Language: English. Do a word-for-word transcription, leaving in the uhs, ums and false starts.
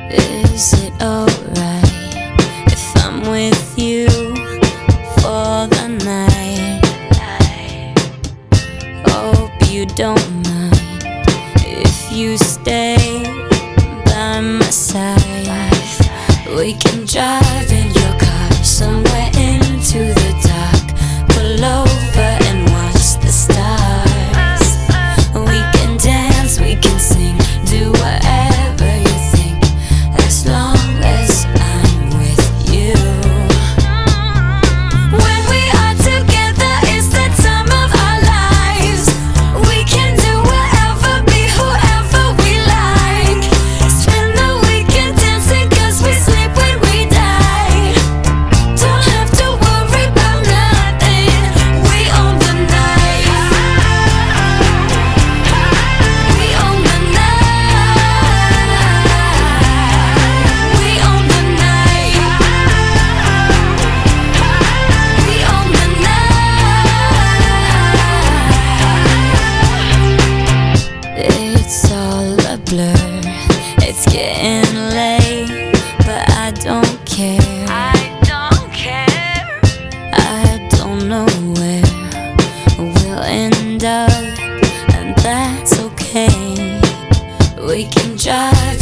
Is it alright if I'm with you for the night? Hope you don't mind if you stay by my side. We can drive in your car somewhere into the dark. Pull over and watch the stars. We can dance, we can sing, do whatever you think, as long as I'm with you. When we are together, it's the time of our lives. We can do whatever, be whoever we like. Spend the weekend dancing, cause we sleep when we die. Don't have to worry about nothing. We own the night. We own the night. We own the night. We own the night. It's all a blur. It's getting late, but I don't care. I don't care. I don't know where we'll end up, and that's okay. We can drive